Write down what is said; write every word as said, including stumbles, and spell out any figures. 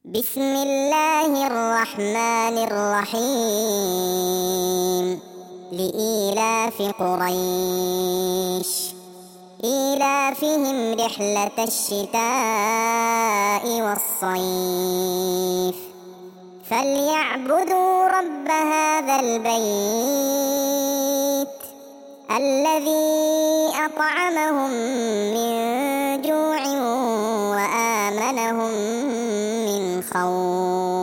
بسم الله الرحمن الرحيم لإيلاف قريش إيلافهم رحلة الشتاء والصيف فليعبدوا رب هذا البيت الذي أطعمهم من جوع وآمنهم من خوف.